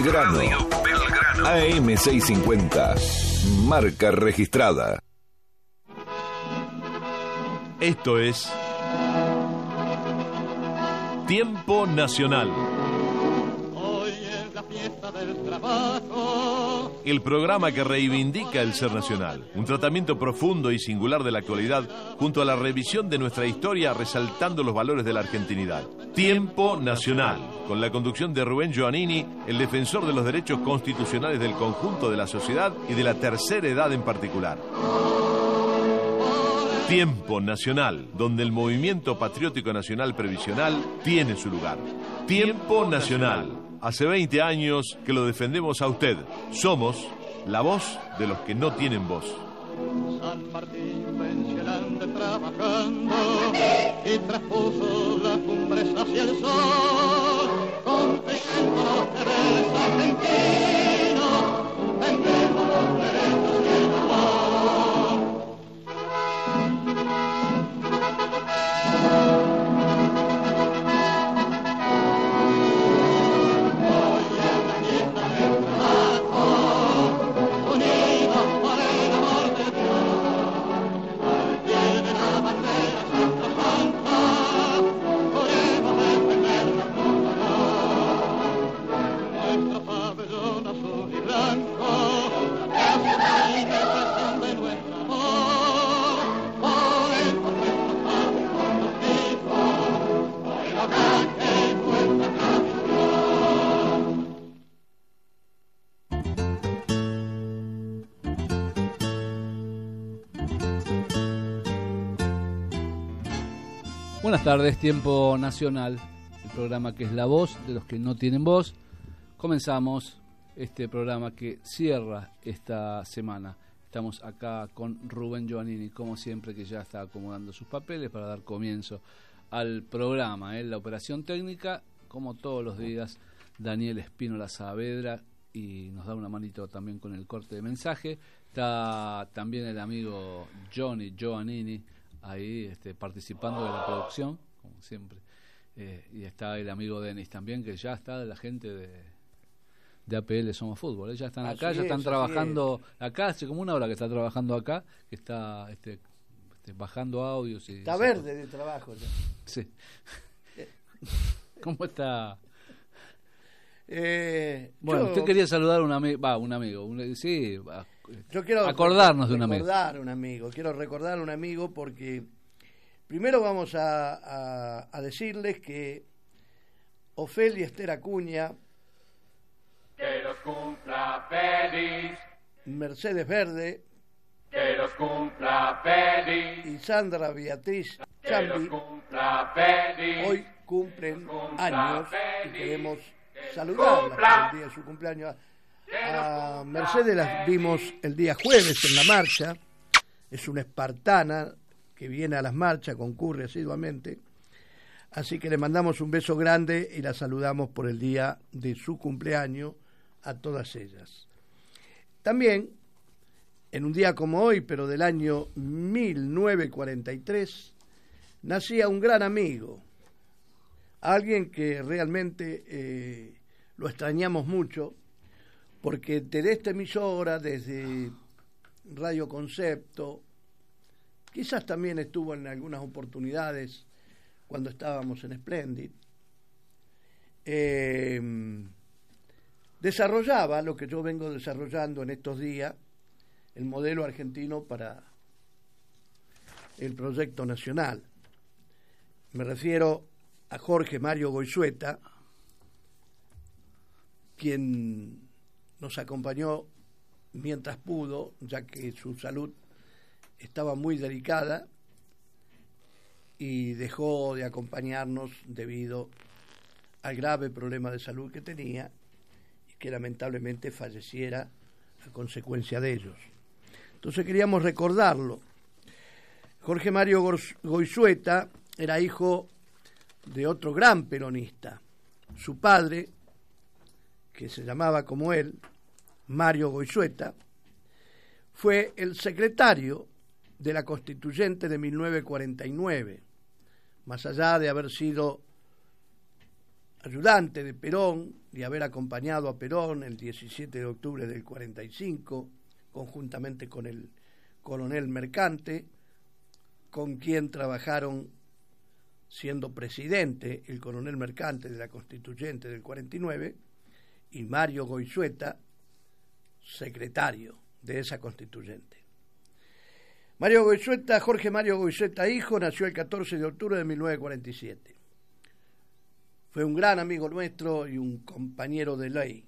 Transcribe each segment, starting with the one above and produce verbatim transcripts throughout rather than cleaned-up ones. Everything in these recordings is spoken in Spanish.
Belgrano. Belgrano. A M seiscientos cincuenta. Marca registrada. Esto es Tiempo Nacional. Hoy es la fiesta del trabajo. El programa que reivindica el ser nacional. Un tratamiento profundo y singular de la actualidad, junto a la revisión de nuestra historia, resaltando los valores de la argentinidad. Tiempo Nacional, con la conducción de Rubén Giovannini, el defensor de los derechos constitucionales del conjunto de la sociedad y de la tercera edad en particular. Tiempo Nacional, donde el movimiento patriótico nacional previsional tiene su lugar. Tiempo Nacional. Hace veinte años que lo defendemos a usted. Somos la voz de los que no tienen voz. San Martín pensionante trabajando y traspuso las cumbres hacia el sol, confesando los deberes argentinos, vendemos los derechos y el amor. Buenas tardes, Tiempo Nacional, el programa que es la voz de los que no tienen voz. Comenzamos este programa que cierra esta semana. Estamos acá con Rubén Giovannini, como siempre, que ya está acomodando sus papeles para dar comienzo al programa. ¿eh? La operación técnica, como todos los días, Daniel Espínola Saavedra, y nos da una manito también con el corte de mensaje. Está también el amigo Johnny Giovannini, ahí este, participando de la producción, como siempre. Eh, y está el amigo Denis también, que ya está de la gente de, de A P L Somos Fútbol. ¿eh? Ya están acá, así ya están es, trabajando acá, hace como una hora que está trabajando acá, que está este, este, bajando audios. Y está verde de trabajo ya. Sí. ¿Cómo está? Eh, bueno, yo, usted quería saludar a un amigo, va, un amigo, un, sí, va, yo quiero acordarnos de un amigo. Recordar un amigo, quiero recordar a un amigo porque primero vamos a, a, a decirles que Ofelia Esther Acuña, que los cumpla feliz, Mercedes Verde, que los cumpla feliz, y Sandra Beatriz que Chambi, los cumpla feliz, hoy cumplen cumpla años feliz, y queremos saludarlas cumpla. por el día de su cumpleaños. A Mercedes las vimos el día jueves en la marcha, es una espartana que viene a las marchas, concurre asiduamente, así que le mandamos un beso grande y la saludamos por el día de su cumpleaños a todas ellas. También, en un día como hoy, pero del año mil novecientos cuarenta y tres, nacía un gran amigo, alguien que realmente eh, lo extrañamos mucho, porque desde esta emisora, desde Radio Concepto, quizás también estuvo en algunas oportunidades cuando estábamos en Splendid, eh, desarrollaba lo que yo vengo desarrollando en estos días, el modelo argentino para el proyecto nacional. Me refiero a Jorge Mario Goizueta, quien nos acompañó mientras pudo, ya que su salud estaba muy delicada y dejó de acompañarnos debido al grave problema de salud que tenía y que lamentablemente falleciera a consecuencia de ellos. Entonces queríamos recordarlo. Jorge Mario Goizueta era hijo de otro gran peronista. Su padre, que se llamaba como él, Mario Goizueta, fue el secretario de la Constituyente de mil novecientos cuarenta y nueve, más allá de haber sido ayudante de Perón y haber acompañado a Perón el diecisiete de octubre del cuarenta y cinco, conjuntamente con el coronel Mercante, con quien trabajaron siendo presidente el coronel Mercante de la Constituyente del cuarenta y nueve y Mario Goizueta, secretario de esa Constituyente. Mario Goizueta, Jorge Mario Goizueta, hijo, nació el catorce de octubre de mil novecientos cuarenta y siete. Fue un gran amigo nuestro y un compañero de ley.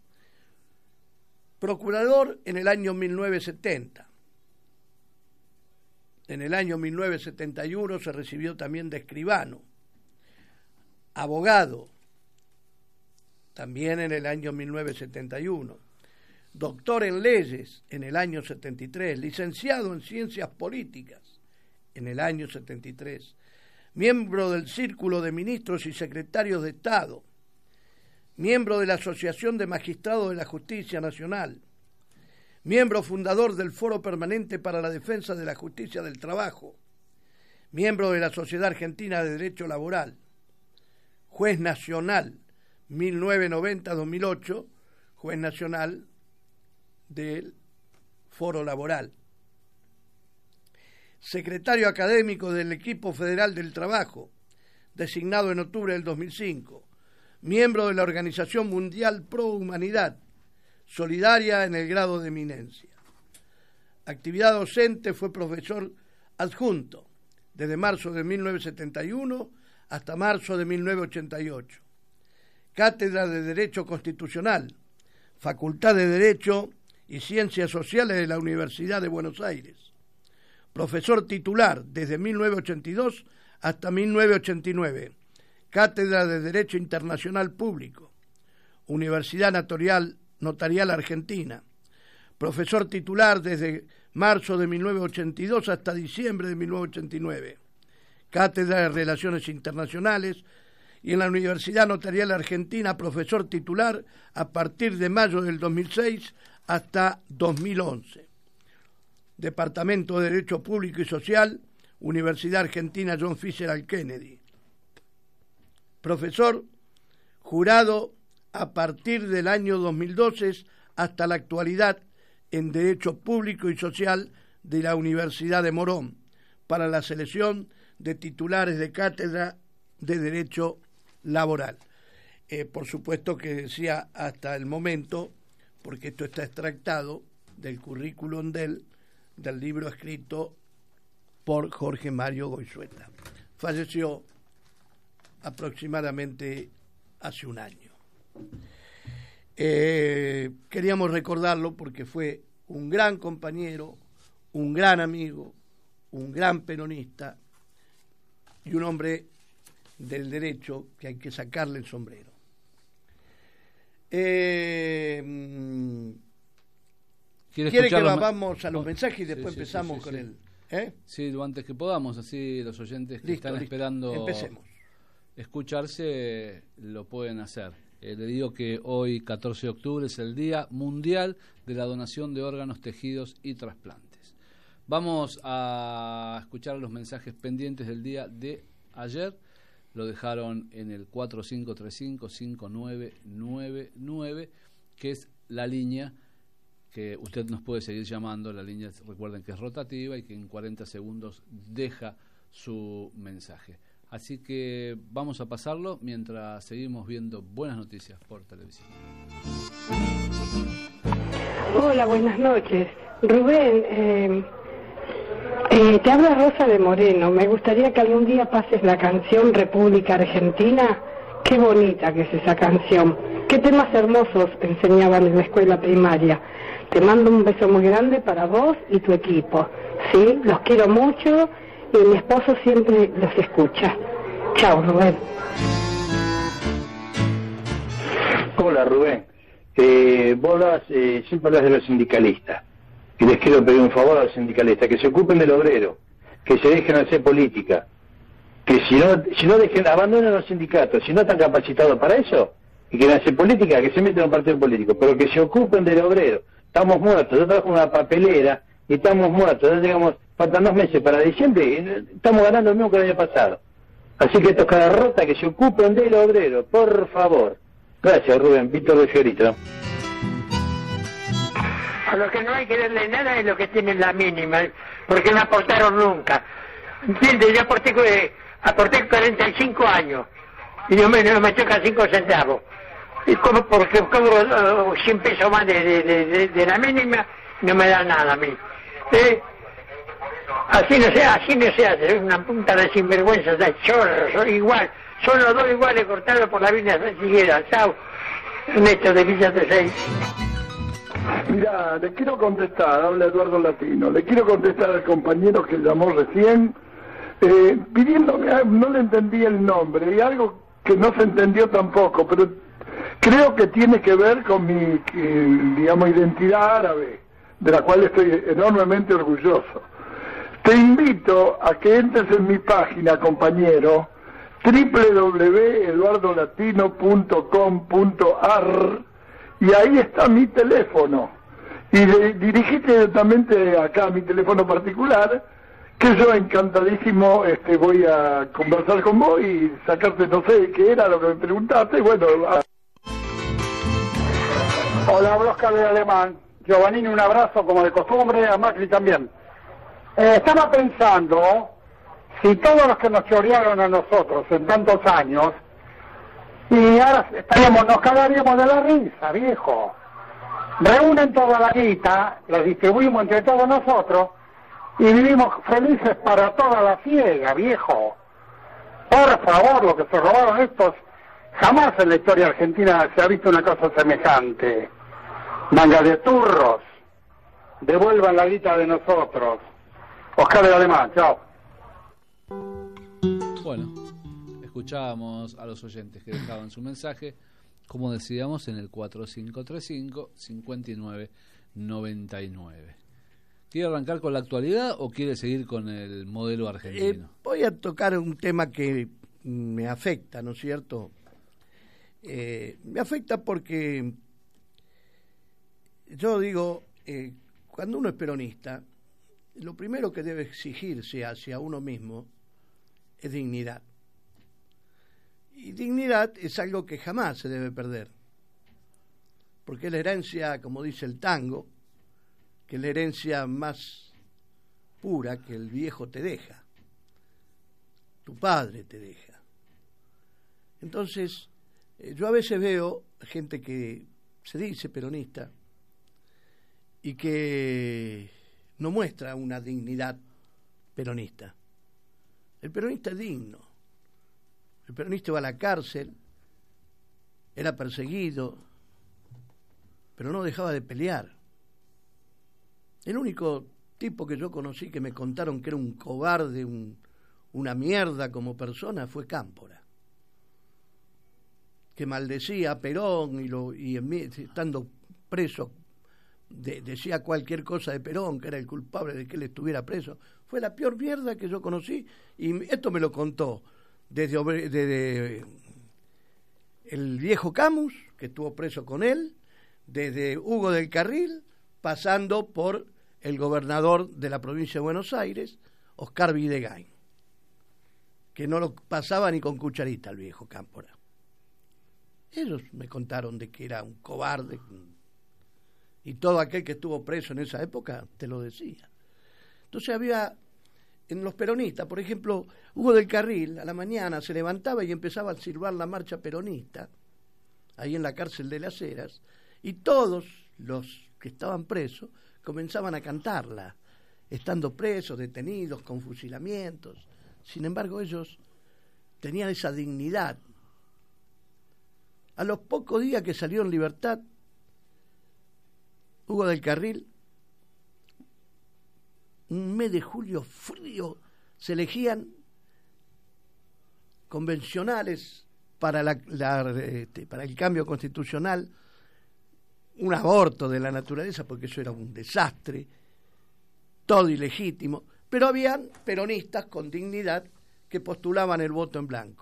Procurador en el año mil novecientos setenta. En el año mil novecientos setenta y uno se recibió también de escribano. Abogado, también en el año mil novecientos setenta y uno. Doctor en leyes en el año setenta y tres. Licenciado en ciencias políticas en el año setenta y tres. Miembro del Círculo de Ministros y Secretarios de Estado. Miembro de la Asociación de Magistrados de la Justicia Nacional. Miembro fundador del Foro Permanente para la Defensa de la Justicia del Trabajo. Miembro de la Sociedad Argentina de Derecho Laboral. Juez nacional mil novecientos noventa a dos mil ocho, juez nacional del Foro Laboral. Secretario académico del Equipo Federal del Trabajo, designado en octubre del dos mil cinco. Miembro de la Organización Mundial Pro Humanidad, solidaria en el grado de eminencia. Actividad docente, fue profesor adjunto desde marzo de mil novecientos setenta y uno hasta marzo de mil novecientos ochenta y ocho. Cátedra de Derecho Constitucional, Facultad de Derecho y Ciencias Sociales de la Universidad de Buenos Aires. Profesor titular desde mil novecientos ochenta y dos hasta mil novecientos ochenta y nueve. Cátedra de Derecho Internacional Público, Universidad Notarial, Notarial Argentina. Profesor titular desde marzo de mil novecientos ochenta y dos hasta diciembre de mil novecientos ochenta y nueve. Cátedra de Relaciones Internacionales, y en la Universidad Notarial Argentina, profesor titular a partir de mayo del dos mil seis hasta dos mil once. Departamento de Derecho Público y Social, Universidad Argentina John Fisher Kennedy. Profesor jurado a partir del año dos mil doce hasta la actualidad en Derecho Público y Social de la Universidad de Morón para la selección de titulares de cátedra de Derecho Laboral. Eh, por supuesto que decía hasta el momento, porque esto está extractado del currículum del, del libro escrito por Jorge Mario Goizueta. Falleció aproximadamente hace un año. Eh, queríamos recordarlo porque fue un gran compañero, un gran amigo, un gran peronista y un hombre del derecho que hay que sacarle el sombrero. Eh, ¿Quiere que vamos a los mensajes y después sí, sí, empezamos sí, sí, con sí. el... ¿eh? Sí, lo antes que podamos, así los oyentes que listo, están listo. esperando Empecemos. escucharse lo pueden hacer. Eh, le digo que hoy, catorce de octubre, es el Día Mundial de la Donación de Órganos, Tejidos y Trasplantes. Vamos a escuchar los mensajes pendientes del día de ayer. Lo dejaron en el cuatro cinco tres cinco, cinco nueve nueve nueve, que es la línea que usted nos puede seguir llamando. La línea, recuerden que es rotativa y que en cuarenta segundos deja su mensaje. Así que vamos a pasarlo mientras seguimos viendo buenas noticias por televisión. Hola, buenas noches. Rubén, eh, eh, te habla Rosa de Moreno. Me gustaría que algún día pases la canción República Argentina. Qué bonita que es esa canción. Qué temas hermosos enseñaban en la escuela primaria. Te mando un beso muy grande para vos y tu equipo. Sí, los quiero mucho. Y mi esposo siempre los escucha. Chao, Rubén. Hola, Rubén. Eh, vos hablas, eh, siempre hablas de los sindicalistas. Y les quiero pedir un favor a los sindicalistas, que se ocupen del obrero, que se dejen hacer política. Que si no, si no dejen, abandonen los sindicatos, si no están capacitados para eso, y quieren hacer política, que se metan en un partido político, pero que se ocupen del obrero. Estamos muertos, yo trabajo en una papelera y estamos muertos, ya llegamos... Faltan dos meses para diciembre y estamos ganando lo mismo que el año pasado. Así que estos cagarrotas que se ocupen del obrero, por favor. Gracias, Rubén. Víctor de Fiorito. A lo que no hay que darle nada es lo que tienen la mínima, porque no aportaron nunca. ¿Entiendes? Yo aporté, aporté cuarenta y cinco años y no me, no me choca cinco centavos. Y como porque cobro cien pesos más de, de, de, de la mínima, no me da nada a mí. ¿Eh? Así no se, así no se hace, es una punta de sinvergüenza, de chorro, son igual, son los dos iguales cortados por la Villa Siguera. Chao, Néstor de Villa de Seis. Mira, le quiero contestar, habla Eduardo Latino, le quiero contestar al compañero que llamó recién, eh, pidiéndome, no le entendí el nombre, y algo que no se entendió tampoco, pero creo que tiene que ver con mi, eh, digamos, identidad árabe, de la cual estoy enormemente orgulloso. Te invito a que entres en mi página, compañero, doble u doble u doble u punto eduardo latino punto com punto a r, y ahí está mi teléfono. Y de, dirigite directamente acá a mi teléfono particular, que yo encantadísimo este, voy a conversar con vos y sacarte, no sé qué era lo que me preguntaste. Bueno, a... Hola, Oscar de Alemán. Giovannini, un abrazo como de costumbre, a Macri también. Eh, estaba pensando, si todos los que nos chorearon a nosotros en tantos años, y ahora estaríamos, nos cagaríamos de la risa, viejo. Reúnen toda la guita, la distribuimos entre todos nosotros, y vivimos felices para toda la ciega, viejo. Por favor, lo que se robaron estos, jamás en la historia argentina se ha visto una cosa semejante. Manga de turros, devuelvan la guita de nosotros. Oscar de Alemán, chao. Bueno, escuchábamos a los oyentes que dejaban su mensaje, como decíamos, en el cuatro cinco tres cinco, cinco nueve nueve nueve. ¿Quiere arrancar con la actualidad o quiere seguir con el modelo argentino? Eh, voy a tocar un tema que me afecta, ¿no es cierto? Eh, me afecta porque yo digo, eh, cuando uno es peronista, lo primero que debe exigirse hacia uno mismo es dignidad. Y dignidad es algo que jamás se debe perder, porque es la herencia, como dice el tango, que es la herencia más pura que el viejo te deja, tu padre te deja. Entonces, eh, yo a veces veo gente que se dice peronista y que no muestra una dignidad peronista. El peronista es digno. El peronista va a la cárcel, era perseguido, pero no dejaba de pelear. El único tipo que yo conocí que me contaron que era un cobarde, un, una mierda como persona, fue Cámpora, que maldecía a Perón y, lo, y en, estando preso de, decía cualquier cosa de Perón, que era el culpable de que él estuviera preso. Fue la peor mierda que yo conocí, y esto me lo contó desde, desde el viejo Camus, que estuvo preso con él, desde Hugo del Carril, pasando por el gobernador de la provincia de Buenos Aires, Oscar Videgain, que no lo pasaba ni con cucharita el viejo Cámpora. Ellos me contaron de que era un cobarde, y todo aquel que estuvo preso en esa época te lo decía. Entonces había, en los peronistas, por ejemplo, Hugo del Carril a la mañana se levantaba y empezaba a silbar la marcha peronista, ahí en la cárcel de Las Heras, y todos los que estaban presos comenzaban a cantarla, estando presos, detenidos, con fusilamientos. Sin embargo, ellos tenían esa dignidad. A los pocos días que salió en libertad, Hugo del Carril, un mes de julio frío, se elegían convencionales para, la, la, este, para el cambio constitucional, un aborto de la naturaleza, porque eso era un desastre, todo ilegítimo, pero habían peronistas con dignidad que postulaban el voto en blanco.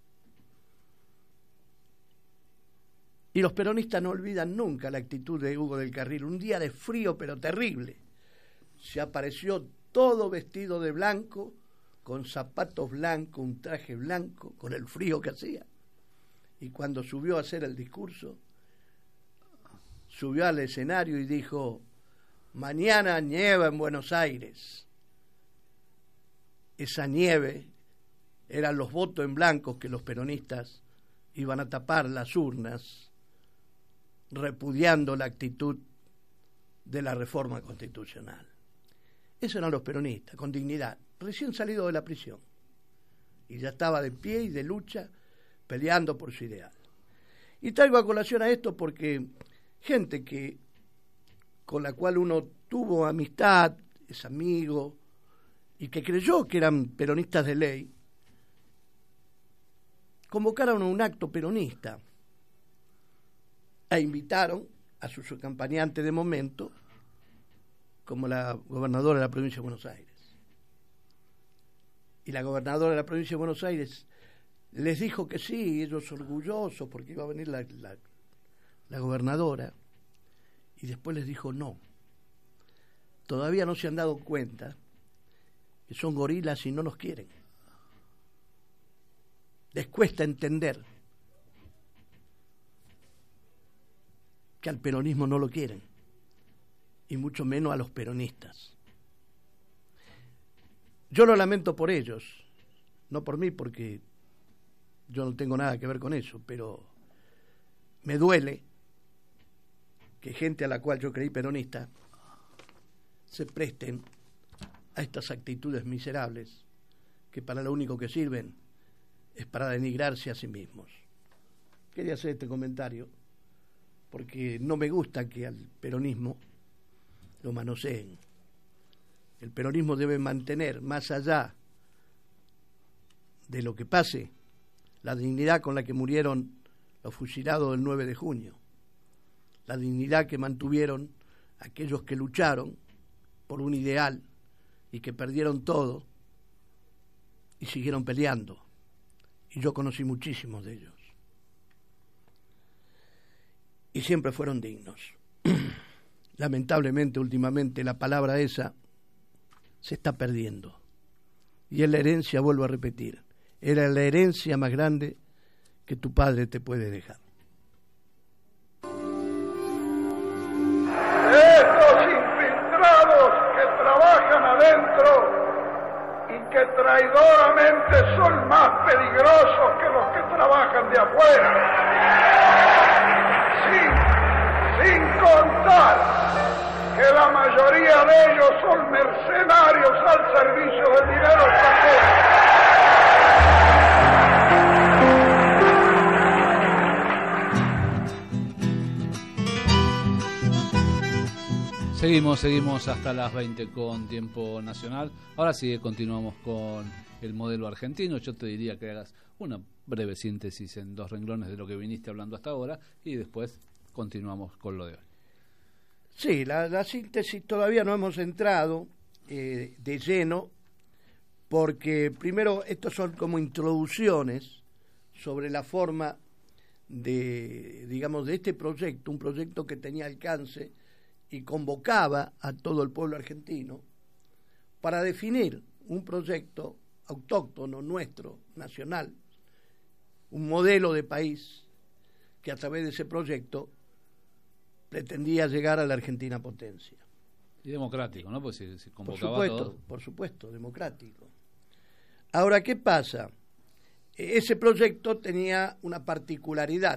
Y los peronistas no olvidan nunca la actitud de Hugo del Carril. Un día de frío pero terrible, se apareció todo vestido de blanco, con zapatos blancos, un traje blanco, con el frío que hacía. Y cuando subió a hacer el discurso, subió al escenario y dijo: mañana nieva en Buenos Aires. Esa nieve eran los votos en blanco que los peronistas iban a tapar las urnas, repudiando la actitud de la reforma constitucional. Esos eran los peronistas, con dignidad, recién salido de la prisión. Y ya estaba de pie y de lucha, peleando por su ideal. Y traigo a colación a esto porque gente que con la cual uno tuvo amistad, es amigo, y que creyó que eran peronistas de ley, convocaron a un acto peronista e invitaron a sus acompañantes de momento, como la gobernadora de la provincia de Buenos Aires. Y la gobernadora de la provincia de Buenos Aires les dijo que sí, ellos orgullosos porque iba a venir la, la, la gobernadora, y después les dijo no. Todavía no se han dado cuenta que son gorilas y no nos quieren. Les cuesta entender que al peronismo no lo quieren, y mucho menos a los peronistas. Yo lo lamento por ellos, no por mí, porque yo no tengo nada que ver con eso, pero me duele que gente a la cual yo creí peronista se presten a estas actitudes miserables que para lo único que sirven es para denigrarse a sí mismos. Quería hacer este comentario porque no me gusta que al peronismo lo manoseen. El peronismo debe mantener, más allá de lo que pase, la dignidad con la que murieron los fusilados del nueve de junio, la dignidad que mantuvieron aquellos que lucharon por un ideal y que perdieron todo y siguieron peleando. Y yo conocí muchísimos de ellos. Y siempre fueron dignos. Lamentablemente, últimamente, la palabra esa se está perdiendo. Y es la herencia, vuelvo a repetir, era la herencia más grande que tu padre te puede dejar. Estos infiltrados que trabajan adentro y que traidoramente son más peligrosos que los que trabajan de afuera. Sin, sin contar que la mayoría de ellos son mercenarios al servicio del dinero extranjero. Seguimos, seguimos hasta las veinte con Tiempo Nacional. Ahora sí, continuamos con el modelo argentino. Yo te diría que hagas una breve síntesis en dos renglones de lo que viniste hablando hasta ahora y después continuamos con lo de hoy. Sí, la, la síntesis todavía no hemos entrado eh, de lleno, porque primero estos son como introducciones sobre la forma de, digamos, de este proyecto, un proyecto que tenía alcance y convocaba a todo el pueblo argentino para definir un proyecto autóctono, nuestro, nacional, un modelo de país que a través de ese proyecto pretendía llegar a la Argentina potencia. Y democrático, ¿no? Pues se, se convocaba por supuesto, todo. Por supuesto, democrático. Ahora, ¿qué pasa? Ese proyecto tenía una particularidad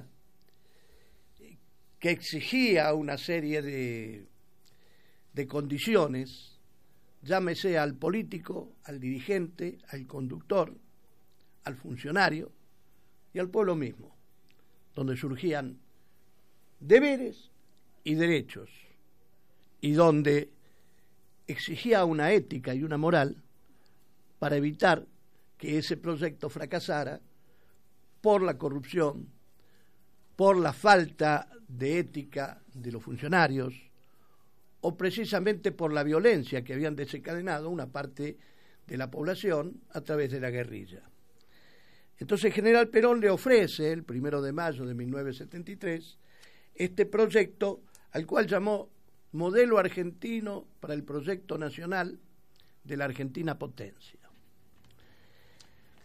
que exigía una serie de, de condiciones, llámese al político, al dirigente, al conductor, al funcionario y al pueblo mismo, donde surgían deberes y derechos, y donde exigía una ética y una moral para evitar que ese proyecto fracasara por la corrupción, por la falta de ética de los funcionarios, o precisamente por la violencia que habían desencadenado una parte de la población a través de la guerrilla. Entonces General Perón le ofrece, el primero de mayo de mil novecientos setenta y tres, este proyecto al cual llamó Modelo Argentino para el Proyecto Nacional de la Argentina Potencia.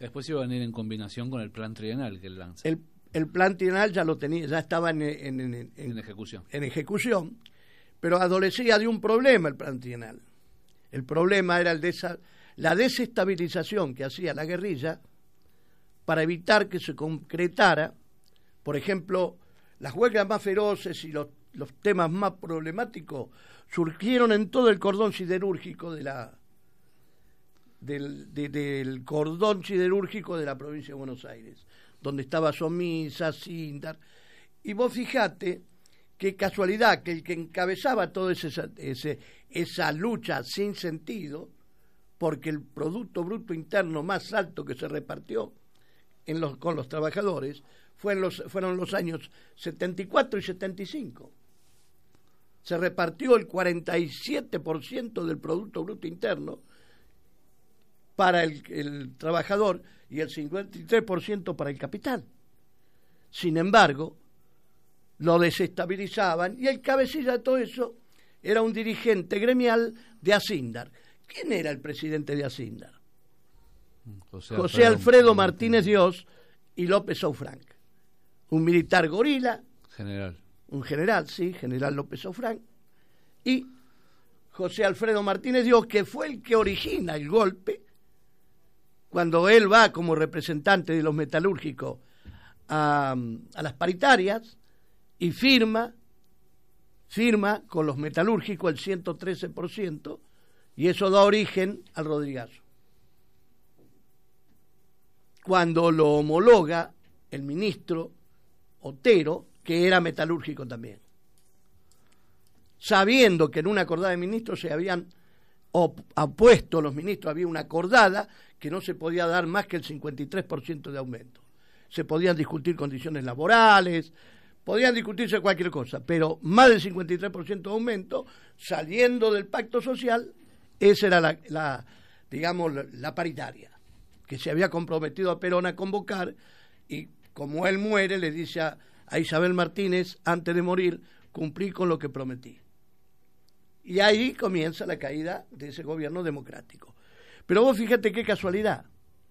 Después iba a venir en combinación con el plan trienal que él lanza. El, el plan trienal ya lo tenía, ya estaba en, en, en, en, en ejecución. En ejecución, pero adolecía de un problema el plan trienal. El problema era el de esa, la desestabilización que hacía la guerrilla para evitar que se concretara, por ejemplo, las huelgas más feroces y los, los temas más problemáticos surgieron en todo el cordón siderúrgico de la del, de, del cordón siderúrgico de la provincia de Buenos Aires, donde estaba Somisa, Sindar, y vos fijate qué casualidad que el que encabezaba toda ese, ese, esa lucha sin sentido, porque el Producto Bruto Interno más alto que se repartió en los, con los trabajadores fue en los, fueron los años setenta y cuatro y setenta y cinco. Se repartió el cuarenta y siete por ciento del Producto Bruto Interno para el, el trabajador y el cincuenta y tres por ciento para el capital. Sin embargo, lo desestabilizaban y el cabecilla de todo eso era un dirigente gremial de Asindar. ¿Quién era el presidente de Asindar? José Alfredo, José Alfredo Martínez Dios y López Aufranc, un militar gorila, general, un general, sí, general López Aufranc, y José Alfredo Martínez Dios, que fue el que origina el golpe, cuando él va como representante de los metalúrgicos a, a las paritarias y firma, firma con los metalúrgicos el ciento trece por ciento, y eso da origen al Rodrigazo. Cuando lo homologa el ministro Otero, que era metalúrgico también, sabiendo que en una acordada de ministros se habían opuesto los ministros, había una acordada que no se podía dar más que el cincuenta y tres por ciento de aumento. Se podían discutir condiciones laborales, podían discutirse cualquier cosa, pero más del cincuenta y tres por ciento de aumento, saliendo del pacto social, esa era la, la digamos, la, la paritaria, que se había comprometido a Perón a convocar, y como él muere, le dice a, a Isabel Martínez, antes de morir, cumplí con lo que prometí. Y ahí comienza la caída de ese gobierno democrático. Pero vos fíjate qué casualidad,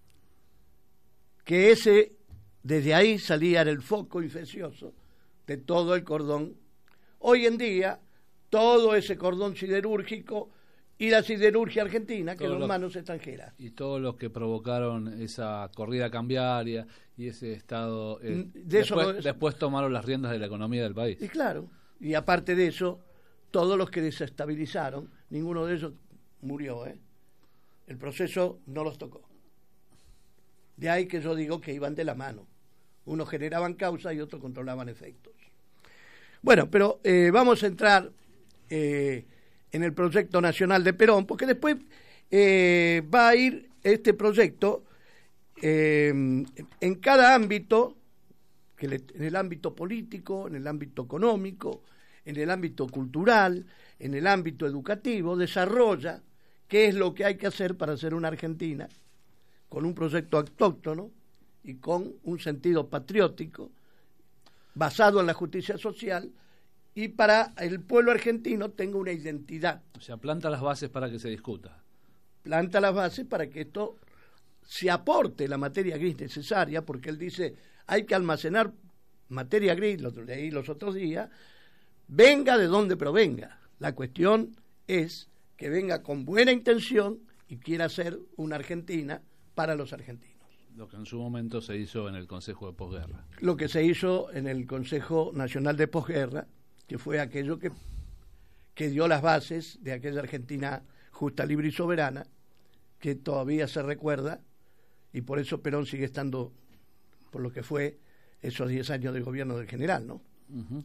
que ese, desde ahí salía el foco infeccioso de todo el cordón. Hoy en día, todo ese cordón siderúrgico y la siderurgia argentina quedó en manos extranjeras. Y todos los que provocaron esa corrida cambiaria y ese estado, eh, de eso después, no, después tomaron las riendas de la economía del país. Y claro, y aparte de eso, todos los que desestabilizaron, ninguno de ellos murió, ¿eh? El proceso no los tocó. De ahí que yo digo que iban de la mano. Unos generaban causa y otros controlaban efectos. Bueno, pero eh, vamos a entrar eh, en el proyecto nacional de Perón, porque después eh, va a ir este proyecto eh, en cada ámbito, que le, en el ámbito político, en el ámbito económico, en el ámbito cultural, en el ámbito educativo, desarrolla qué es lo que hay que hacer para hacer una Argentina con un proyecto autóctono y con un sentido patriótico basado en la justicia social, y para el pueblo argentino tenga una identidad. O sea, planta las bases para que se discuta. Planta las bases para que esto se aporte la materia gris necesaria, porque él dice, hay que almacenar materia gris, lo leí los otros días, venga de donde provenga. La cuestión es que venga con buena intención y quiera ser una Argentina para los argentinos. Lo que en su momento se hizo en el Consejo de Posguerra. Lo que se hizo en el Consejo Nacional de Posguerra, que fue aquello que, que dio las bases de aquella Argentina justa, libre y soberana, que todavía se recuerda, y por eso Perón sigue estando por lo que fue esos diez años del gobierno del general, ¿no? Uh-huh.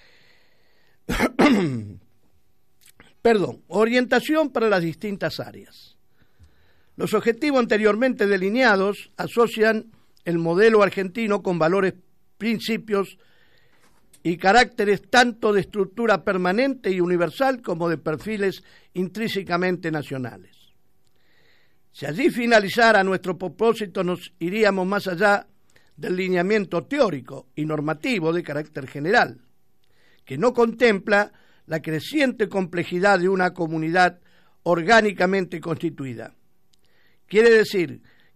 Perdón, orientación para las distintas áreas. Los objetivos anteriormente delineados asocian el modelo argentino con valores, principios y caracteres tanto de estructura permanente y universal como de perfiles intrínsecamente nacionales. Si allí finalizara nuestro propósito, nos iríamos más allá del lineamiento teórico y normativo de carácter general, que no contempla la creciente complejidad de una comunidad orgánicamente constituida. Quiere decir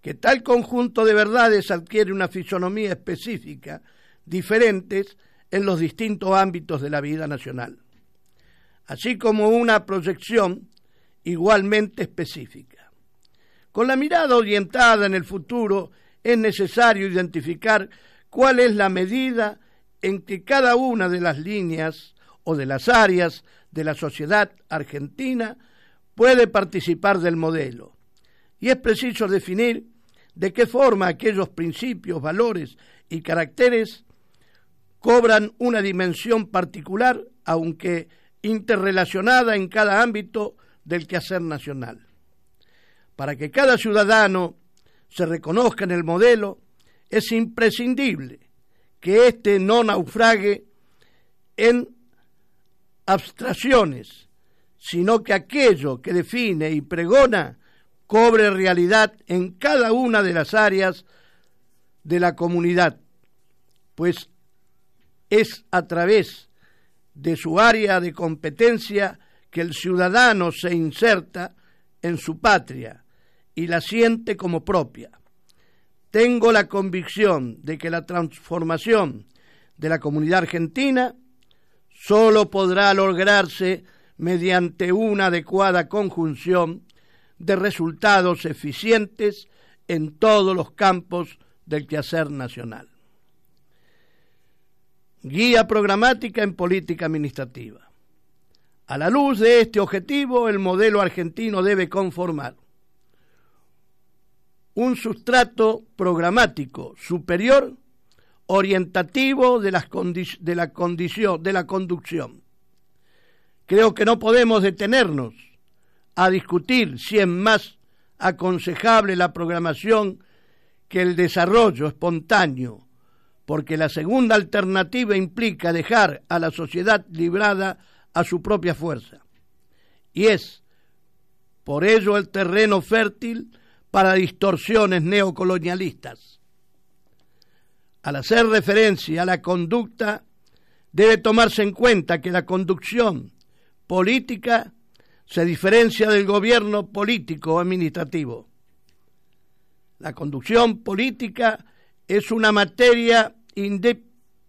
que tal conjunto de verdades adquiere una fisonomía específica, diferentes en los distintos ámbitos de la vida nacional, así como una proyección igualmente específica. Con la mirada orientada en el futuro, es necesario identificar cuál es la medida en que cada una de las líneas o de las áreas de la sociedad argentina puede participar del modelo. Y es preciso definir de qué forma aquellos principios, valores y caracteres cobran una dimensión particular, aunque interrelacionada en cada ámbito del quehacer nacional. Para que cada ciudadano se reconozca en el modelo, es imprescindible que éste no naufrague en abstracciones, sino que aquello que define y pregona cobre realidad en cada una de las áreas de la comunidad, pues es a través de su área de competencia que el ciudadano se inserta en su patria y la siente como propia. Tengo la convicción de que la transformación de la comunidad argentina solo podrá lograrse mediante una adecuada conjunción de resultados eficientes en todos los campos del quehacer nacional. Guía programática en política administrativa. A la luz de este objetivo, el modelo argentino debe conformar un sustrato programático superior orientativo de, las condi- de la condición, de la conducción. Creo que no podemos detenernos a discutir si es más aconsejable la programación que el desarrollo espontáneo, porque la segunda alternativa implica dejar a la sociedad librada a su propia fuerza. Y es, por ello, el terreno fértil para distorsiones neocolonialistas. Al hacer referencia a la conducta, debe tomarse en cuenta que la conducción política se diferencia del gobierno político o administrativo. La conducción política es una materia inde-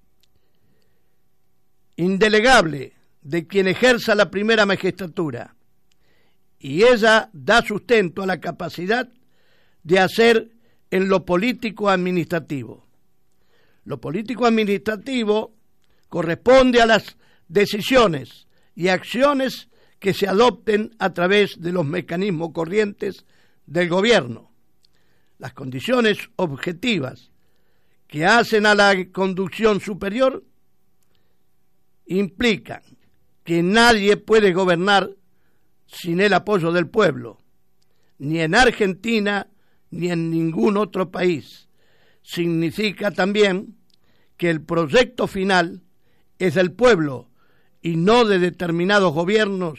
indelegable de quien ejerza la primera magistratura, y ella da sustento a la capacidad de hacer en lo político administrativo. Lo político administrativo corresponde a las decisiones y acciones que se adopten a través de los mecanismos corrientes del gobierno. Las condiciones objetivas que hacen a la conducción superior implican que nadie puede gobernar sin el apoyo del pueblo, ni en Argentina ni en ningún otro país. Significa también que el proyecto final es del pueblo y no de determinados gobiernos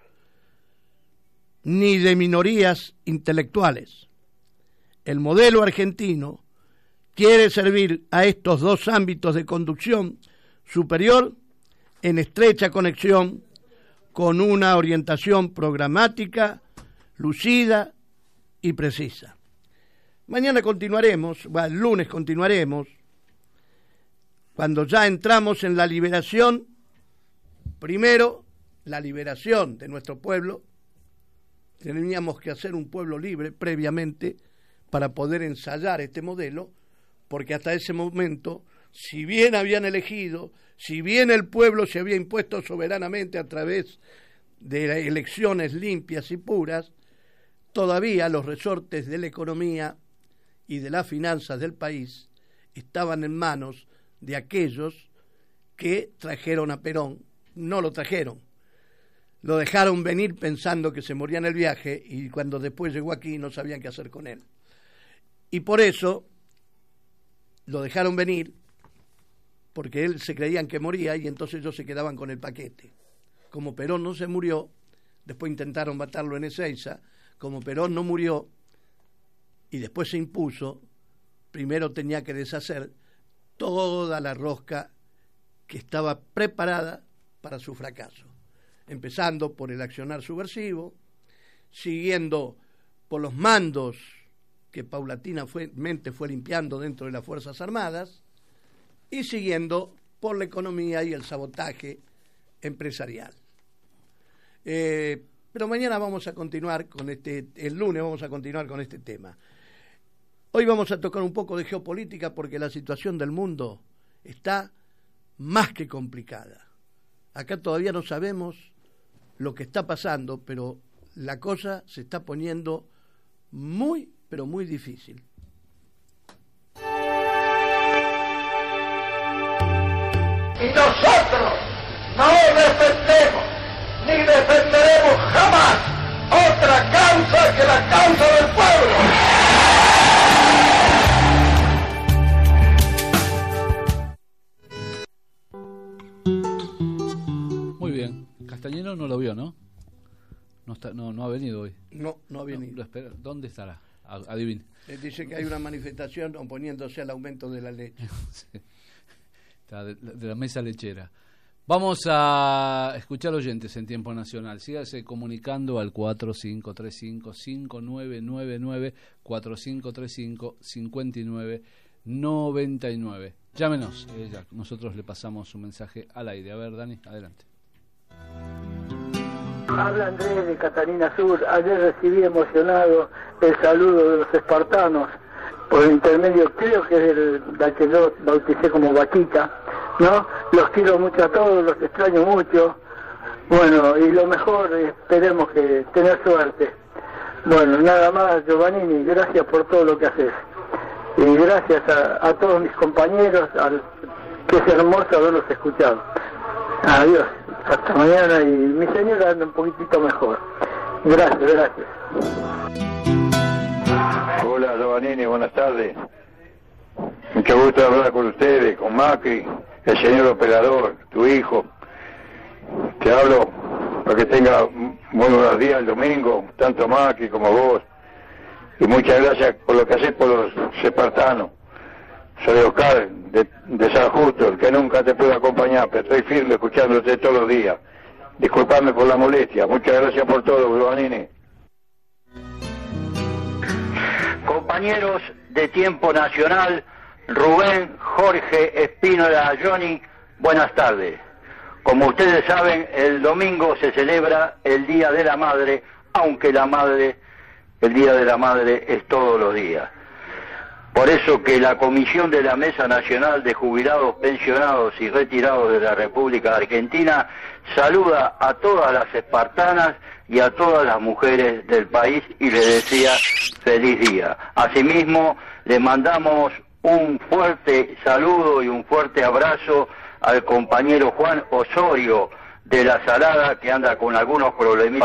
ni de minorías intelectuales. El modelo argentino quiere servir a estos dos ámbitos de conducción superior en estrecha conexión con una orientación programática, lucida y precisa. Mañana continuaremos, bueno, el lunes continuaremos, cuando ya entramos en la liberación, primero la liberación de nuestro pueblo. Teníamos que hacer un pueblo libre previamente para poder ensayar este modelo, porque hasta ese momento, si bien habían elegido, si bien el pueblo se había impuesto soberanamente a través de elecciones limpias y puras, todavía los resortes de la economía y de las finanzas del país estaban en manos de aquellos que trajeron a Perón. No lo trajeron, lo dejaron venir pensando que se moría en el viaje, y cuando después llegó aquí no sabían qué hacer con él. Y por eso lo dejaron venir, porque él se creían que moría y entonces ellos se quedaban con el paquete. Como Perón no se murió, después intentaron matarlo en Ezeiza. Como Perón no murió y después se impuso, primero tenía que deshacer toda la rosca que estaba preparada para su fracaso, empezando por el accionar subversivo, siguiendo por los mandos que paulatinamente fue limpiando dentro de las Fuerzas Armadas, y siguiendo por la economía y el sabotaje empresarial. Eh, pero mañana vamos a continuar con este, el lunes vamos a continuar con este tema. Hoy vamos a tocar un poco de geopolítica porque la situación del mundo está más que complicada. Acá todavía no sabemos lo que está pasando, pero la cosa se está poniendo muy, pero muy difícil. Y nosotros no defendemos ni defenderemos jamás otra causa que la causa del pueblo. Muy bien. Castañero no lo vio, ¿no? No, está, no, no ha venido hoy. No, no ha venido. No, lo espera. ¿Dónde estará? Adivine. Eh, dice que hay una manifestación oponiéndose al aumento de la leche. Sí. Está de, de la mesa lechera. Vamos a escuchar oyentes en tiempo nacional. Sígase comunicando al cuatro cinco tres cinco, cinco nueve nueve nueve, cuatro cinco tres cinco, cinco nueve nueve nueve. Llámenos, eh, ya, nosotros le pasamos su mensaje al aire. A ver, Dani, adelante. Habla Andrés de Catalina Sur. Ayer recibí emocionado el saludo de los espartanos por el intermedio, creo que es el, la que yo bauticé como Vaquita, ¿no? Los quiero mucho a todos, los extraño mucho. Bueno, y lo mejor, esperemos que tener suerte. Bueno, nada más, Giovannini, gracias por todo lo que haces. Y gracias a, a todos mis compañeros, al, que es hermoso haberlos escuchado. Adiós, hasta mañana, y mi señora anda un poquitito mejor. Gracias, gracias. Hola Giovannini, buenas tardes. Mucho gusto de hablar con ustedes, con Macri, el señor operador, tu hijo. Te hablo para que tenga muy buenos días el domingo, tanto Macri como vos. Y muchas gracias por lo que haces por los espartanos. Soy Oscar de, de San Justo, el que nunca te puedo acompañar, pero estoy firme escuchándote todos los días. Disculpame por la molestia. Muchas gracias por todo, Giovannini. Compañeros de Tiempo Nacional, Rubén, Jorge, Espínola, Johnny, buenas tardes. Como ustedes saben, el domingo se celebra el Día de la Madre, aunque la madre, el Día de la Madre es todos los días. Por eso que la Comisión de la Mesa Nacional de Jubilados, Pensionados y Retirados de la República Argentina saluda a todas las espartanas y a todas las mujeres del país y le desea feliz día. Asimismo, le mandamos un fuerte saludo y un fuerte abrazo al compañero Juan Osorio de La Salada, que anda con algunos problemitas.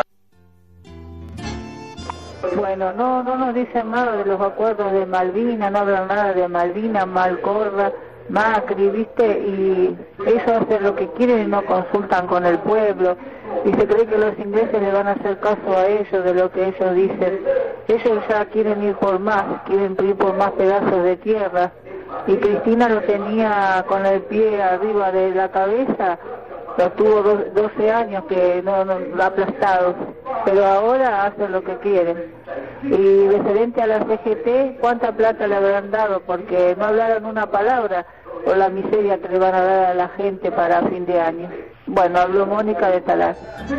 Bueno, no no nos dicen nada de los acuerdos de Malvinas, no hablan nada de Malvinas, Malcorra, Macri, ¿viste? Y eso hacen lo que quieren y no consultan con el pueblo. Y se cree que los ingleses le van a hacer caso a ellos de lo que ellos dicen. Ellos ya quieren ir por más, quieren ir por más pedazos de tierra. Y Cristina lo tenía con el pie arriba de la cabeza. Lo tuvo doce años que no, no aplastados, pero ahora hacen lo que quieren. Y referente a la C G T, ¿cuánta plata le habrán dado? Porque no hablaron una palabra por la miseria que le van a dar a la gente para fin de año. Bueno, habló Mónica de Talar.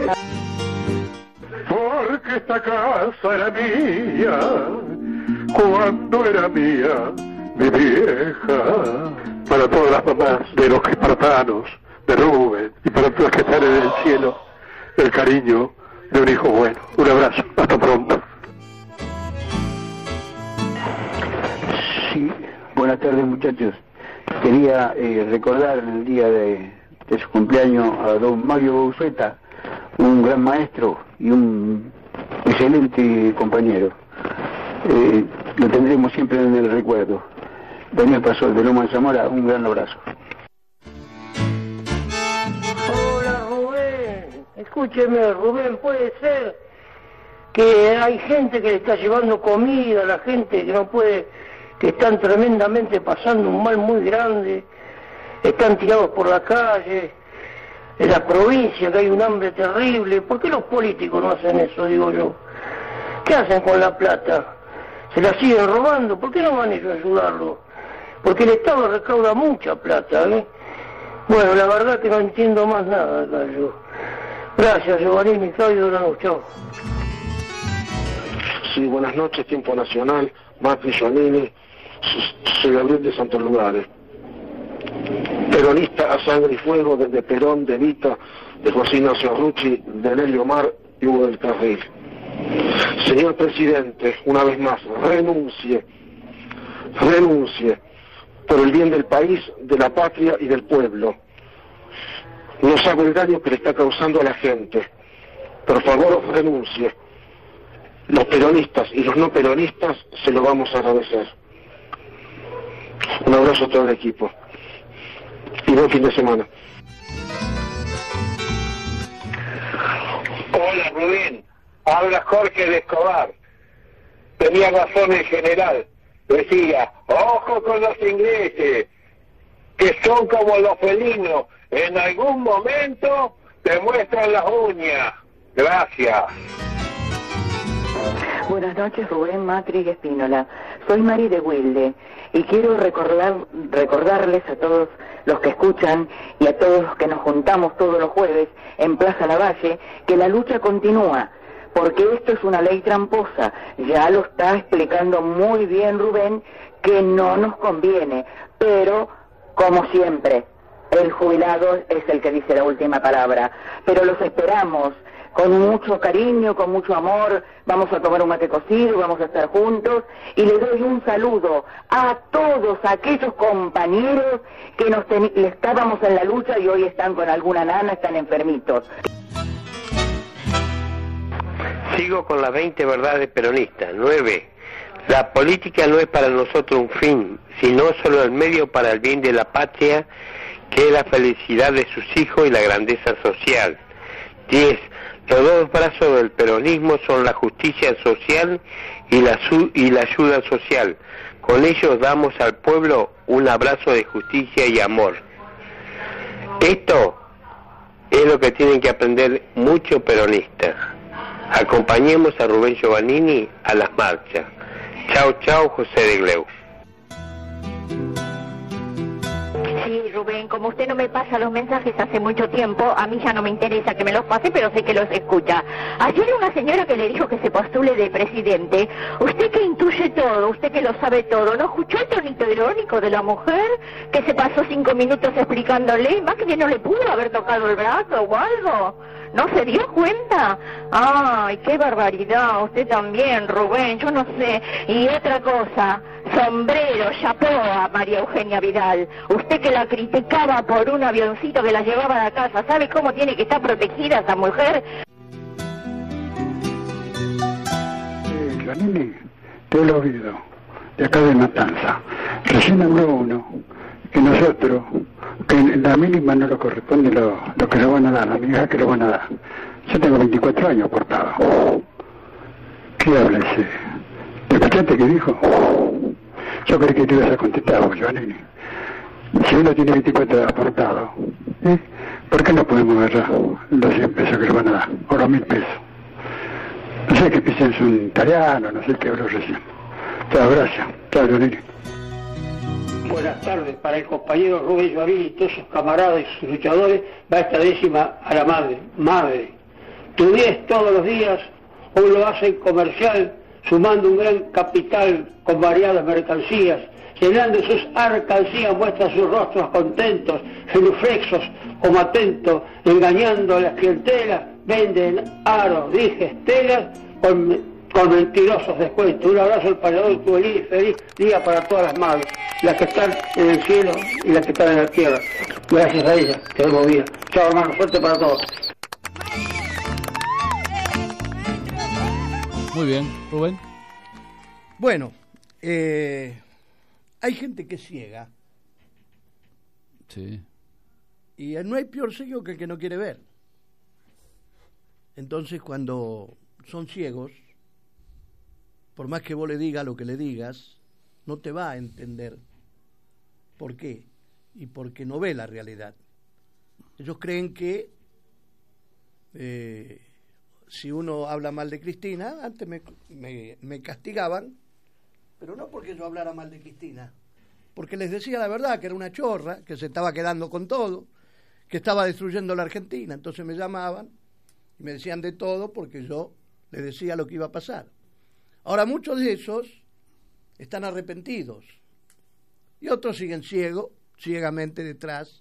Porque esta casa era mía, cuando era mía, mi vieja. Para todas las mamás de los espartanos, de Rubén, y para todos los que están en el cielo, el cariño de un hijo bueno. Un abrazo, hasta pronto. Sí, buenas tardes muchachos. Quería eh, recordar el día de, de su cumpleaños a don Mario Bouzeta, un gran maestro y un excelente compañero. Eh, lo tendremos siempre en el recuerdo. Daniel Pasol de Loma de Zamora, un gran abrazo. Escúcheme, Rubén, puede ser que hay gente que le está llevando comida a la gente que no puede, que están tremendamente pasando un mal muy grande, están tirados por la calle, en la provincia que hay un hambre terrible. ¿Por qué los políticos no hacen eso, digo yo? ¿Qué hacen con la plata? se la siguen robando. ¿Por qué no van ellos a ayudarlo? Porque el Estado recauda mucha plata, ¿eh? Bueno, la verdad que no entiendo más nada acá yo. Gracias, Giovanni, Claudio, buenas noches. Chao. Sí, buenas noches, Tiempo Nacional, Macri, Giannini, soy Gabriel de Santos Lugares. Peronista a sangre y fuego desde Perón, de Vita, de José Ignacio Rucci, de Nelly Omar y Hugo del Carril. Señor presidente, una vez más, renuncie, renuncie, por el bien del país, de la patria y del pueblo. No sabe el daño que le está causando a la gente. Por favor, renuncie. Los peronistas y los no peronistas se lo vamos a agradecer. Un abrazo a todo el equipo. Y buen fin de semana. Hola, Rubén. Habla Jorge de Escobar. Tenía razón el general. Decía, ojo con los ingleses, que son como los felinos. En algún momento te muestran las uñas. Gracias. Buenas noches, Rubén, Macri y Espínola. Soy Mari de Wilde y quiero recordar, recordarles a todos los que escuchan y a todos los que nos juntamos todos los jueves en Plaza Lavalle que la lucha continúa, porque esto es una ley tramposa. Ya lo está explicando muy bien Rubén, que no nos conviene, pero como siempre, el jubilado es el que dice la última palabra. Pero los esperamos con mucho cariño, con mucho amor. Vamos a tomar un mate cocido, vamos a estar juntos, y le doy un saludo a todos aquellos compañeros que nos ten... estábamos en la lucha y hoy están con alguna nana, están enfermitos. Sigo con las veinte verdades peronistas. nueve. La política no es para nosotros un fin, sino solo el medio para el bien de la patria, que es la felicidad de sus hijos y la grandeza social. diez. Los dos brazos del peronismo son la justicia social y la, su y la ayuda social. Con ellos damos al pueblo un abrazo de justicia y amor. Esto es lo que tienen que aprender muchos peronistas. Acompañemos a Rubén Giovannini a las marchas. Chao, chao, José de Gleu. Sí, Rubén, como usted no me pasa los mensajes hace mucho tiempo, a mí ya no me interesa que me los pase, pero sé que los escucha. Ayer una señora que le dijo que se postule de presidente, usted que intuye todo, usted que lo sabe todo, ¿no escuchó el tonito irónico de la mujer que se pasó cinco minutos explicándole, más que no le pudo haber tocado el brazo o algo? ¿No se dio cuenta? ¡Ay, qué barbaridad! Usted también, Rubén, yo no sé. Y otra cosa, sombrero, chapó a María Eugenia Vidal. Usted que la criticaba por un avioncito que la llevaba a casa, ¿sabe cómo tiene que estar protegida esa mujer? Eh, Giannini, te lo he oído, de acá de Matanza. Recién habló uno, que nosotros, que en la mínima no lo corresponde lo, lo que le van a dar, la migaja que le van a dar. Yo tengo veinticuatro años aportado. ¿Qué habla ese? ¿Te escuchaste qué dijo? Yo creí que te ibas a contestar, Giannini. Si uno tiene veinticuatro aportados, ¿eh? ¿Por qué no podemos agarrar los cien pesos que le van a dar? O los mil pesos. No sé qué piensa es un italiano, no sé qué habló recién. Chao, gracias. Chao, Giannini. Buenas tardes para el compañero Rubén Giovannini y todos sus camaradas y sus luchadores. Va esta décima a la madre. Madre, tu diez todos los días, hoy lo hacen comercial, sumando un gran capital con variadas mercancías, llenando sus alcancías, muestran sus rostros contentos, genuflexos como atentos, engañando a las clientelas, venden aros, dijes, telas, con con mentirosos descuentos. Un abrazo al parador y feliz, feliz día para todas las madres, las que están en el cielo y las que están en la tierra. Gracias a ellas, que tenemos vida. Chao, hermano, fuerte para todos. Muy bien, Rubén. Bueno, eh, hay gente que es ciega. Sí. Y no hay peor ciego que el que no quiere ver. Entonces, cuando son ciegos, por más que vos le digas lo que le digas, no te va a entender. ¿Por qué? Y porque no ve la realidad. Ellos creen que eh, si uno habla mal de Cristina, antes me, me, me castigaban pero no porque yo hablara mal de Cristina, porque les decía la verdad, que era una chorra, que se estaba quedando con todo, que estaba destruyendo la Argentina. Entonces me llamaban y me decían de todo porque yo les decía lo que iba a pasar. Ahora muchos de esos están arrepentidos y otros siguen ciegos, ciegamente detrás.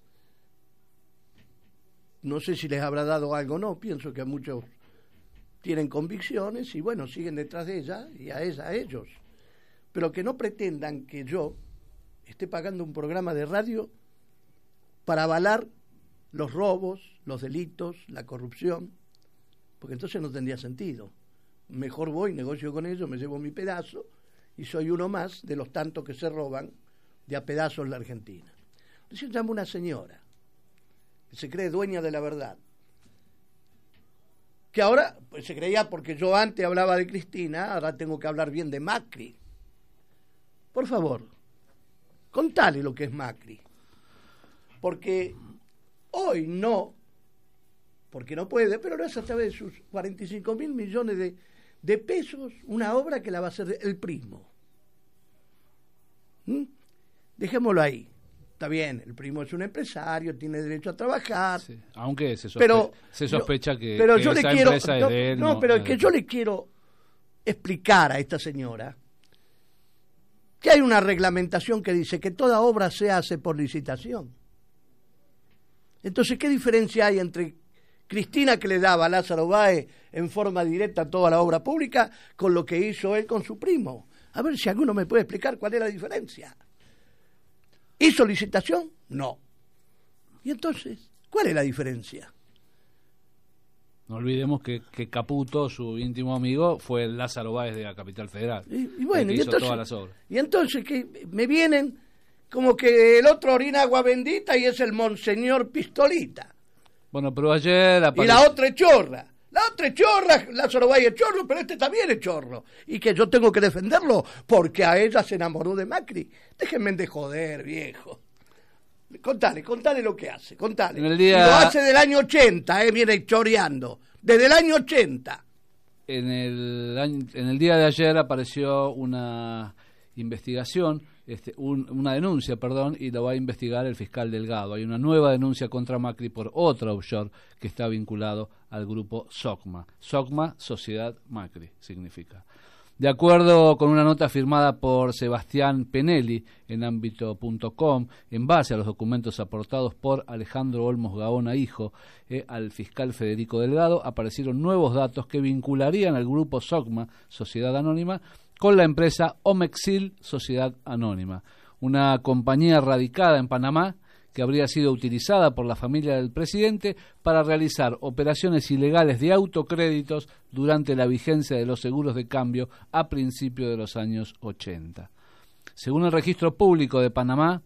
No sé si les habrá dado algo o no, pienso que muchos tienen convicciones y bueno, siguen detrás de ella y a ella, a ellos. Pero que no pretendan que yo esté pagando un programa de radio para avalar los robos, los delitos, la corrupción, porque entonces no tendría sentido. Mejor voy, negocio con ellos, me llevo mi pedazo y soy uno más de los tantos que se roban de a pedazos la Argentina. Entonces llamo a una señora que se cree dueña de la verdad, que ahora pues, se creía porque yo antes hablaba de Cristina, ahora tengo que hablar bien de Macri. Por favor, contale lo que es Macri, porque hoy no, porque no puede, pero lo hace a través de sus cuarenta y cinco mil millones de, de pesos, una obra que la va a hacer el Primo. ¿Mm? Dejémoslo ahí. Está bien, el Primo es un empresario, tiene derecho a trabajar. Sí, aunque se, sospe pero, se sospecha yo, que, pero que yo esa le quiero, empresa no, es de él. No, no pero eh. es que yo le quiero explicar a esta señora que hay una reglamentación que dice que toda obra se hace por licitación. Entonces, ¿qué diferencia hay entre Cristina, que le daba a Lázaro Báez en forma directa toda la obra pública, con lo que hizo él con su primo? A ver si alguno me puede explicar cuál es la diferencia. ¿Hizo licitación? No. ¿Y entonces cuál es la diferencia? No olvidemos que, que Caputo, su íntimo amigo, fue el Lázaro Báez de la Capital Federal. Y, y bueno, que y hizo entonces, todas las obras. y entonces que me vienen como que el otro orina agua bendita y es el Monseñor Pistolita. Bueno, pero ayer apareció... Y la otra es chorra. La otra es chorra, Lázaro Báez es chorro, pero este también es chorro. Y que yo tengo que defenderlo porque a ella se enamoró de Macri. Déjenme de joder, viejo. Contale, contale lo que hace, contale. En el día... Y lo hace del año ochenta, eh, viene choreando. Desde el año ochenta. En el, año, en el día de ayer apareció una investigación, este, un, una denuncia, perdón, y lo va a investigar el fiscal Delgado. Hay una nueva denuncia contra Macri por otro offshore que está vinculado al grupo SOCMA. SOCMA, Sociedad Macri, significa. De acuerdo con una nota firmada por Sebastián Penelli en ámbito punto com, en base a los documentos aportados por Alejandro Olmos Gaona, hijo, eh, al fiscal Federico Delgado, aparecieron nuevos datos que vincularían al grupo SOCMA, Sociedad Anónima, con la empresa Omexil, Sociedad Anónima, una compañía radicada en Panamá que habría sido utilizada por la familia del presidente para realizar operaciones ilegales de autocréditos durante la vigencia de los seguros de cambio a principios de los años ochenta. Según el registro público de Panamá,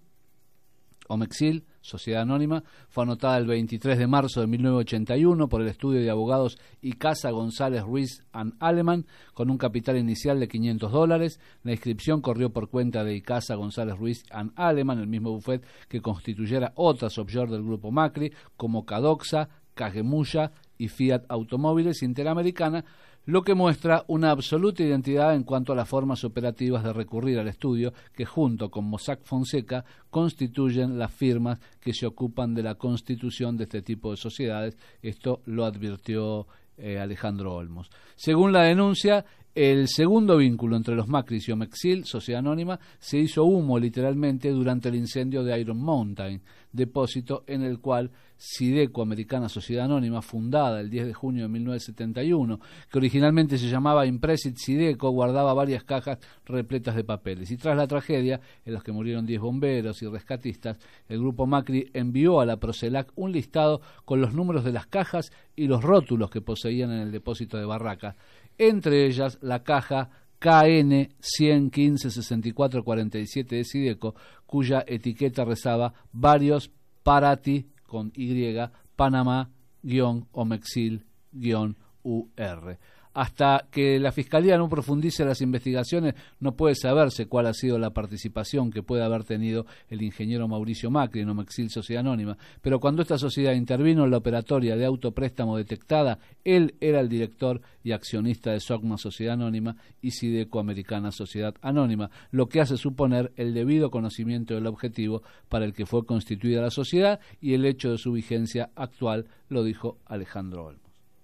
Omexil, Sociedad Anónima, fue anotada el veintitrés de marzo de mil novecientos ochenta y uno por el estudio de abogados Icaza González Ruiz and Aleman con un capital inicial de quinientos dólares. La inscripción corrió por cuenta de Icaza González Ruiz and Aleman, el mismo bufet que constituyera otras offshore del grupo Macri, como Cadoxa, Cagemuya y Fiat Automóviles Interamericana, lo que muestra una absoluta identidad en cuanto a las formas operativas de recurrir al estudio que junto con Mossack Fonseca constituyen las firmas que se ocupan de la constitución de este tipo de sociedades. Esto lo advirtió eh, Alejandro Olmos. Según la denuncia, el segundo vínculo entre los Macri y Omexil, Sociedad Anónima, se hizo humo literalmente durante el incendio de Iron Mountain, depósito en el cual Sideco Americana Sociedad Anónima, fundada el diez de junio de mil novecientos setenta y uno, que originalmente se llamaba Impresit Sideco, guardaba varias cajas repletas de papeles. Y tras la tragedia, en la que murieron diez bomberos y rescatistas, el grupo Macri envió a la Procelac un listado con los números de las cajas y los rótulos que poseían en el depósito de Barraca, entre ellas la caja K N ciento quince sesenta y cuatro cuarenta y siete de Sideco, cuya etiqueta rezaba varios Parati con Y, Panamá, guión Omexil, guión U R. hasta que la Fiscalía no profundice las investigaciones, no puede saberse cuál ha sido la participación que puede haber tenido el ingeniero Mauricio Macri en Omexil Sociedad Anónima. Pero cuando esta sociedad intervino en la operatoria de autopréstamo detectada, él era el director y accionista de Socma Sociedad Anónima y Sideco Americana Sociedad Anónima, lo que hace suponer el debido conocimiento del objetivo para el que fue constituida la sociedad y el hecho de su vigencia actual, lo dijo Alejandro Olmos.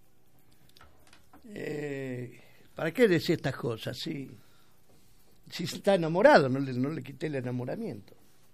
Eh, ¿Para qué decir estas cosas? Si, si está enamorado, no le, no le quité el enamoramiento.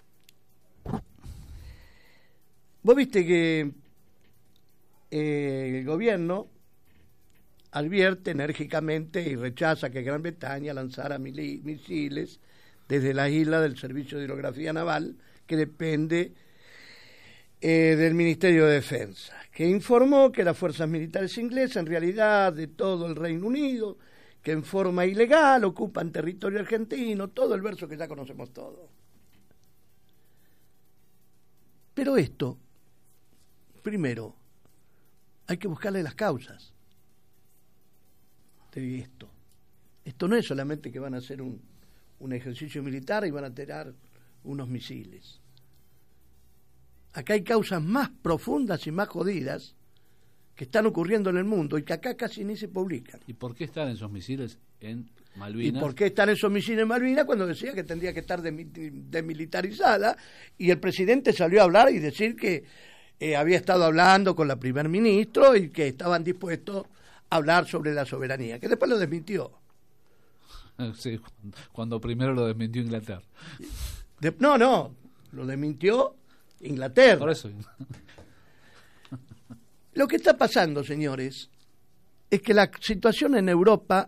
Vos viste que eh, el gobierno advierte enérgicamente y rechaza que Gran Bretaña lanzara mili, misiles desde la isla del Servicio de Hidrografía Naval, que depende eh, del Ministerio de Defensa, que informó que las fuerzas militares inglesas, en realidad de todo el Reino Unido, que en forma ilegal ocupan territorio argentino, todo el verso que ya conocemos todo. Pero esto, primero, hay que buscarle las causas de esto. Esto no es solamente que van a hacer un, un ejercicio militar y van a tirar unos misiles. Acá hay causas más profundas y más jodidas que están ocurriendo en el mundo y que acá casi ni se publican. ¿Y por qué están esos misiles en Malvinas? ¿Y por qué están esos misiles en Malvinas cuando decía que tendría que estar desmilitarizada? Y el presidente salió a hablar y decir que eh, había estado hablando con la primer ministro y que estaban dispuestos a hablar sobre la soberanía, que después lo desmintió. Sí, cuando primero lo desmintió Inglaterra. De, no, no, lo desmintió Inglaterra. Por eso. Lo que está pasando, señores, es que la situación en Europa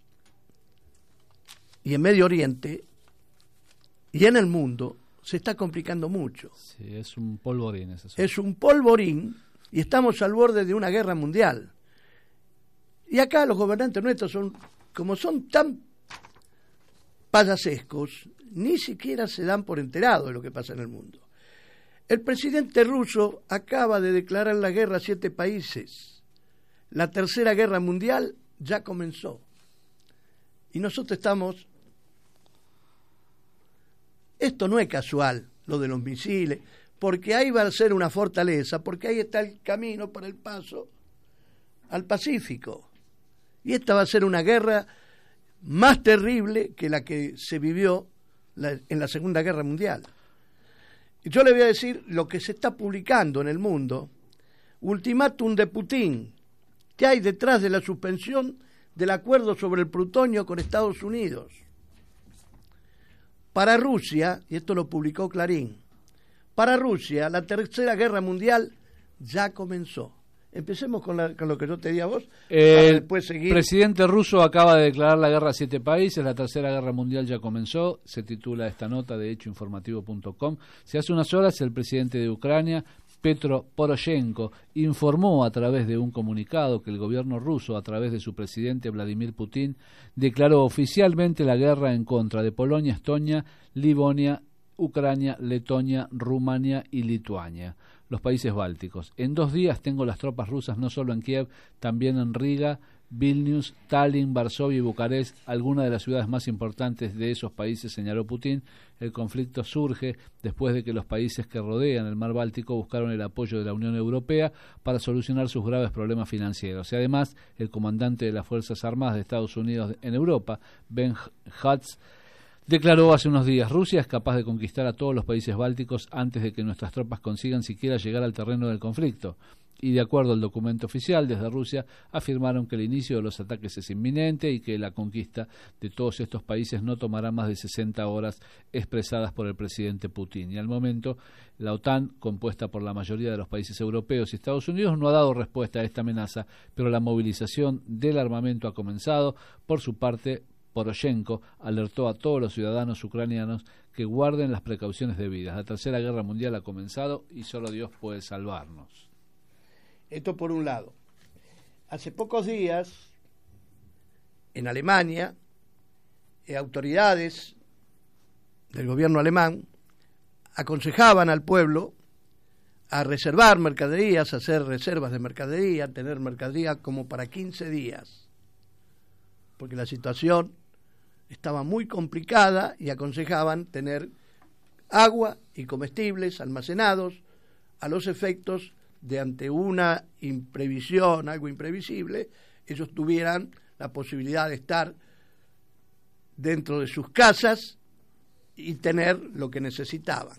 y en Medio Oriente y en el mundo se está complicando mucho. Sí, es un polvorín eso. Es un polvorín y estamos al borde de una guerra mundial. Y acá los gobernantes nuestros son, como son tan payasescos, ni siquiera se dan por enterados de lo que pasa en el mundo. El presidente ruso acaba de declarar la guerra a siete países. La tercera guerra mundial ya comenzó. Y nosotros estamos... Esto no es casual, lo de los misiles, porque ahí va a ser una fortaleza, porque ahí está el camino para el paso al Pacífico. Y esta va a ser una guerra más terrible que la que se vivió la, en la Segunda Guerra Mundial. Yo le voy a decir lo que se está publicando en el mundo, ultimátum de Putin, que hay detrás de la suspensión del acuerdo sobre el plutonio con Estados Unidos. Para Rusia, y esto lo publicó Clarín, para Rusia la tercera guerra mundial ya comenzó. Empecemos con, la, con lo que yo te di a vos, el para después seguir. El presidente ruso acaba de declarar la guerra a siete países, la tercera guerra mundial ya comenzó, se titula esta nota de hecho informativo punto com. Si hace unas horas el presidente de Ucrania, Petro Poroshenko, informó a través de un comunicado que el gobierno ruso, a través de su presidente Vladimir Putin, declaró oficialmente la guerra en contra de Polonia, Estonia, Livonia, Ucrania, Letonia, Rumania y Lituania, los países bálticos. En dos días tengo las tropas rusas no solo en Kiev, también en Riga, Vilnius, Tallinn, Varsovia y Bucarest, algunas de las ciudades más importantes de esos países, señaló Putin. El conflicto surge después de que los países que rodean el mar Báltico buscaron el apoyo de la Unión Europea para solucionar sus graves problemas financieros. Y además, el comandante de las Fuerzas Armadas de Estados Unidos en Europa, Ben Hatz, declaró hace unos días: Rusia es capaz de conquistar a todos los países bálticos antes de que nuestras tropas consigan siquiera llegar al terreno del conflicto. Y de acuerdo al documento oficial, desde Rusia afirmaron que el inicio de los ataques es inminente y que la conquista de todos estos países no tomará más de sesenta horas, expresadas por el presidente Putin. Y al momento, la OTAN, compuesta por la mayoría de los países europeos y Estados Unidos, no ha dado respuesta a esta amenaza, pero la movilización del armamento ha comenzado. Por su parte, Poroshenko alertó a todos los ciudadanos ucranianos que guarden las precauciones debidas. La tercera guerra mundial ha comenzado y solo Dios puede salvarnos. Esto por un lado. Hace pocos días, en Alemania, eh, autoridades del gobierno alemán aconsejaban al pueblo a reservar mercaderías, a hacer reservas de mercadería, tener mercadería como para quince días. porque la situación estaba muy complicada y aconsejaban tener agua y comestibles almacenados a los efectos de ante una imprevisión, algo imprevisible, ellos tuvieran la posibilidad de estar dentro de sus casas y tener lo que necesitaban.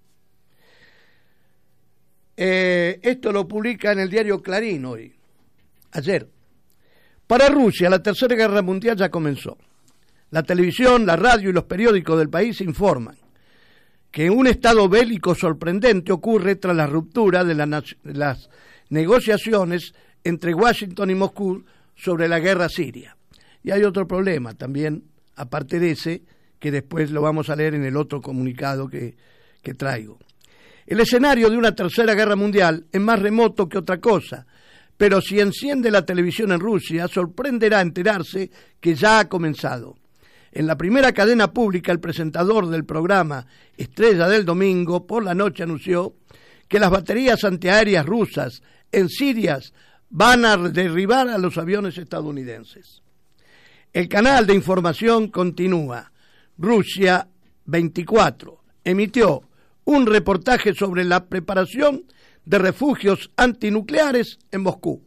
Eh, esto lo publica en el diario Clarín hoy, ayer. Para Rusia, la Tercera Guerra Mundial ya comenzó. La televisión, la radio y los periódicos del país informan que un estado bélico sorprendente ocurre tras la ruptura de, la, de las negociaciones entre Washington y Moscú sobre la guerra siria. Y hay otro problema también, aparte de ese, que después lo vamos a leer en el otro comunicado que, que traigo. El escenario de una tercera guerra mundial es más remoto que otra cosa, pero si enciende la televisión en Rusia, sorprenderá enterarse que ya ha comenzado. En la primera cadena pública, el presentador del programa Estrella del Domingo por la noche anunció que las baterías antiaéreas rusas en Siria van a derribar a los aviones estadounidenses. El canal de información continúa. Rusia veinticuatro emitió un reportaje sobre la preparación de refugios antinucleares en Moscú.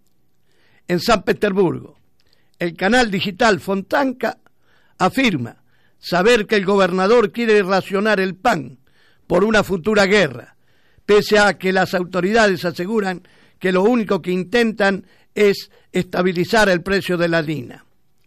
En San Petersburgo, el canal digital Fontanka afirma saber que el gobernador quiere racionar el pan por una futura guerra, pese a que las autoridades aseguran que lo único que intentan es estabilizar el precio de la harina.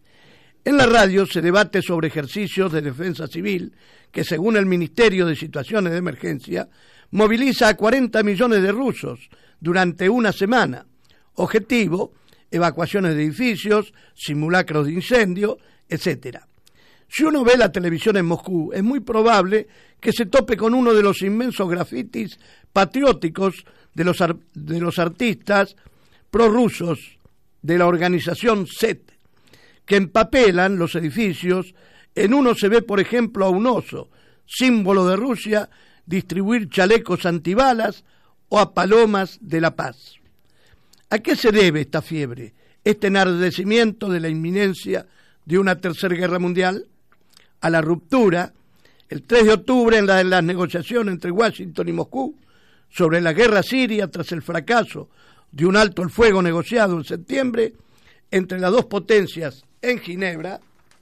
En la radio se debate sobre ejercicios de defensa civil que, según el Ministerio de Situaciones de Emergencia, moviliza a cuarenta millones de rusos durante una semana. Objetivo: evacuaciones de edificios, simulacros de incendio, etcétera. Si uno ve la televisión en Moscú, es muy probable que se tope con uno de los inmensos grafitis patrióticos de los, ar- de los artistas prorrusos de la organización Z E T, que empapelan los edificios. En uno se ve, por ejemplo, a un oso, símbolo de Rusia, distribuir chalecos antibalas o a palomas de la paz. ¿A qué se debe esta fiebre, este enardecimiento de la inminencia de una tercera guerra mundial? A la ruptura, el tres de octubre, en, la, en las negociaciones entre Washington y Moscú sobre la guerra siria tras el fracaso de un alto el fuego negociado en septiembre entre las dos potencias en Ginebra,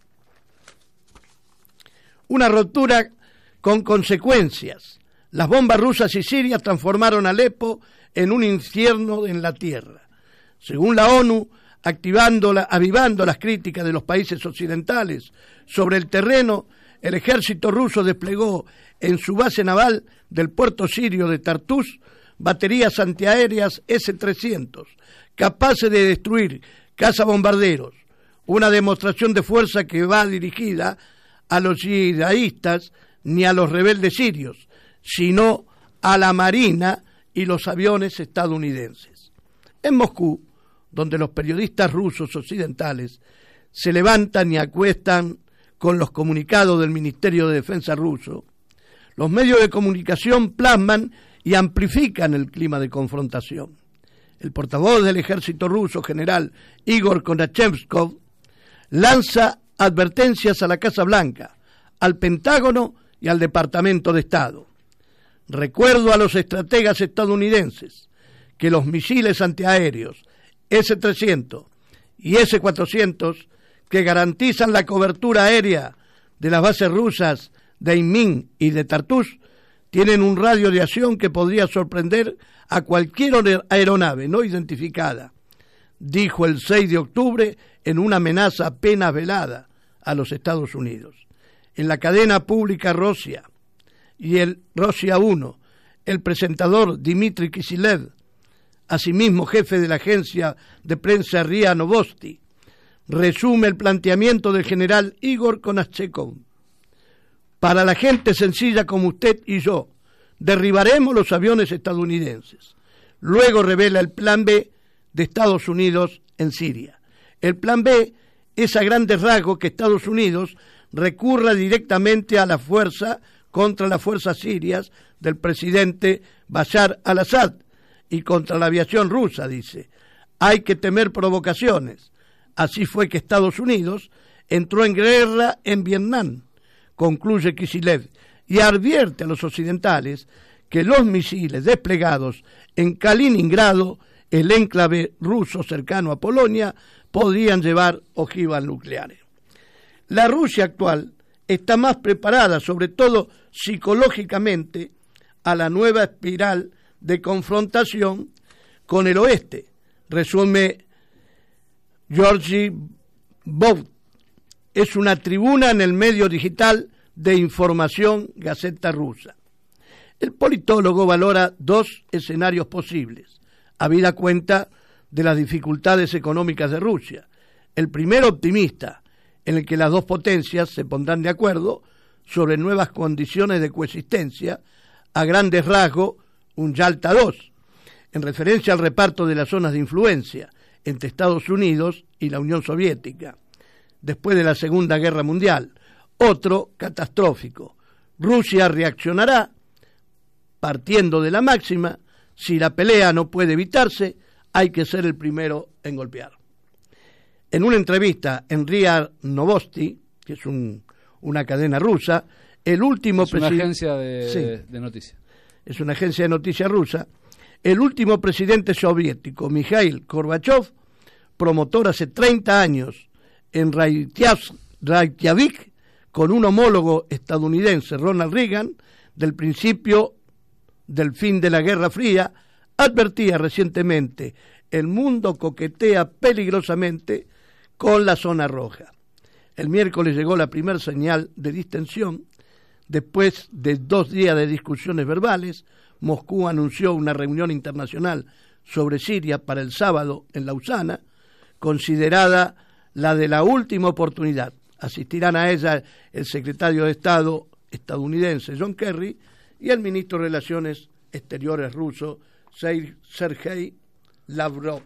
una ruptura con consecuencias. Las bombas rusas y sirias transformaron Alepo en un infierno en la tierra. Según la ONU, activando la, avivando las críticas de los países occidentales sobre el terreno, el ejército ruso desplegó en su base naval del puerto sirio de Tartus baterías antiaéreas ese trescientos, capaces de destruir cazabombarderos, una demostración de fuerza que va dirigida a los yihadistas ni a los rebeldes sirios, sino a la marina y los aviones estadounidenses. En Moscú, donde los periodistas rusos occidentales se levantan y acuestan con los comunicados del Ministerio de Defensa ruso, los medios de comunicación plasman y amplifican el clima de confrontación. El portavoz del ejército ruso, general Igor Konachevskov, lanza advertencias a la Casa Blanca, al Pentágono y al Departamento de Estado. Recuerdo a los estrategas estadounidenses que los misiles antiaéreos ese trescientos y ese cuatrocientos, que garantizan la cobertura aérea de las bases rusas de Inmin y de Tartus, tienen un radio de acción que podría sorprender a cualquier aeronave no identificada, dijo el seis de octubre en una amenaza apenas velada a los Estados Unidos. En la cadena pública Rosia y el Rosia uno, el presentador Dmitry Kisilev, asimismo jefe de la agencia de prensa R I A Novosti, resume el planteamiento del general Igor Konachevskov. Para la gente sencilla como usted y yo, derribaremos los aviones estadounidenses. Luego revela el plan B de Estados Unidos en Siria. El plan B es a grandes rasgos que Estados Unidos recurra directamente a la fuerza contra las fuerzas sirias del presidente Bashar al-Assad y contra la aviación rusa, dice. Hay que temer provocaciones. Así fue que Estados Unidos entró en guerra en Vietnam, concluye Kishilov, y advierte a los occidentales que los misiles desplegados en Kaliningrado, el enclave ruso cercano a Polonia, podrían llevar ojivas nucleares. La Rusia actual está más preparada, sobre todo psicológicamente, a la nueva espiral de confrontación con el oeste, resume Georgy Bout. Es una tribuna en el medio digital de información Gaceta Rusa. El politólogo valora dos escenarios posibles, habida cuenta de las dificultades económicas de Rusia. El primero optimista, en el que las dos potencias se pondrán de acuerdo sobre nuevas condiciones de coexistencia, a grandes rasgos un Yalta dos, en referencia al reparto de las zonas de influencia entre Estados Unidos y la Unión Soviética, después de la Segunda Guerra Mundial. Otro catastrófico: Rusia reaccionará partiendo de la máxima: si la pelea no puede evitarse, hay que ser el primero en golpear. En una entrevista en R I A Novosti, que es un, una cadena rusa, el último es una presi- agencia de, sí, de noticias. Es una agencia de noticias rusa. El último presidente soviético, Mikhail Gorbachev, promotor hace treinta años en Reykjavik, con un homólogo estadounidense, Ronald Reagan, del principio del fin de la Guerra Fría, advertía recientemente: el mundo coquetea peligrosamente con la zona roja. El miércoles llegó la primera señal de distensión. Después de dos días de discusiones verbales, Moscú anunció una reunión internacional sobre Siria para el sábado en Lausana, considerada la de la última oportunidad. Asistirán a ella el secretario de Estado estadounidense John Kerry y el ministro de Relaciones Exteriores ruso Sergei Lavrov.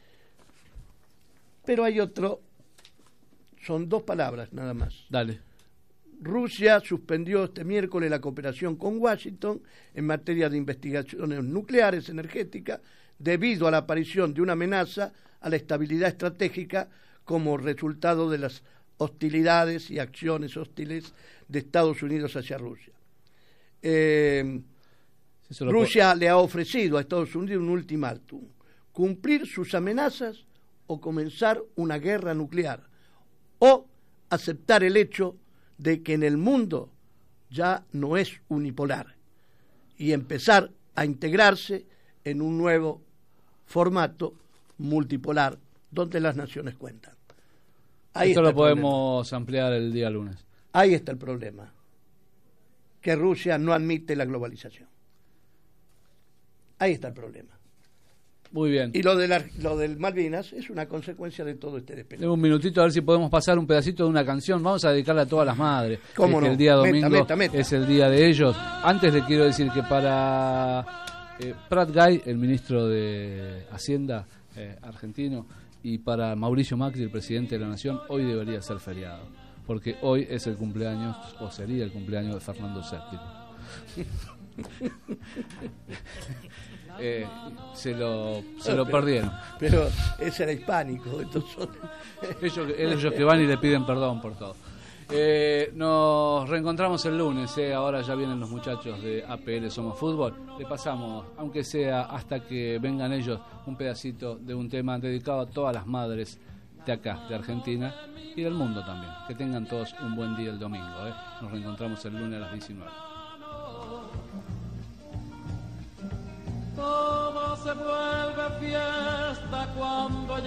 Pero hay otro, son dos palabras nada más. Dale. Rusia suspendió este miércoles la cooperación con Washington en materia de investigaciones nucleares energéticas debido a la aparición de una amenaza a la estabilidad estratégica como resultado de las hostilidades y acciones hostiles de Estados Unidos hacia Rusia. Eh, Rusia le ha ofrecido a Estados Unidos un ultimátum: cumplir sus amenazas o comenzar una guerra nuclear, o aceptar el hecho de que en el mundo ya no es unipolar y empezar a integrarse en un nuevo formato multipolar donde las naciones cuentan. Ahí Esto está lo podemos ampliar el día lunes. Ahí está el problema, que Rusia no admite la globalización. Ahí está el problema. Muy bien. Y lo de la, lo del Malvinas es una consecuencia de todo este despegue. Tengo un minutito a ver si podemos pasar un pedacito de una canción. Vamos a dedicarla a todas las madres. ¿Cómo es que no? El día domingo Meta, meta, meta. es el día de ellos. Antes le quiero decir que para eh, Prat Gay, el ministro de Hacienda eh, argentino, y para Mauricio Macri, el presidente de la Nación, hoy debería ser feriado, porque hoy es el cumpleaños, o sería el cumpleaños de Fernando séptimo. Eh, se lo se No, lo pero, perdieron. Pero ese era hispánico. Entonces... ellos, ellos que van y le piden perdón por todo. Eh, nos reencontramos el lunes. Eh. Ahora ya vienen los muchachos de A P L Somos Fútbol. Le pasamos, aunque sea hasta que vengan ellos, un pedacito de un tema dedicado a todas las madres de acá, de Argentina y del mundo también. Que tengan todos un buen día el domingo. Eh. Nos reencontramos el lunes a las diecinueve. Todo se vuelve fiesta cuando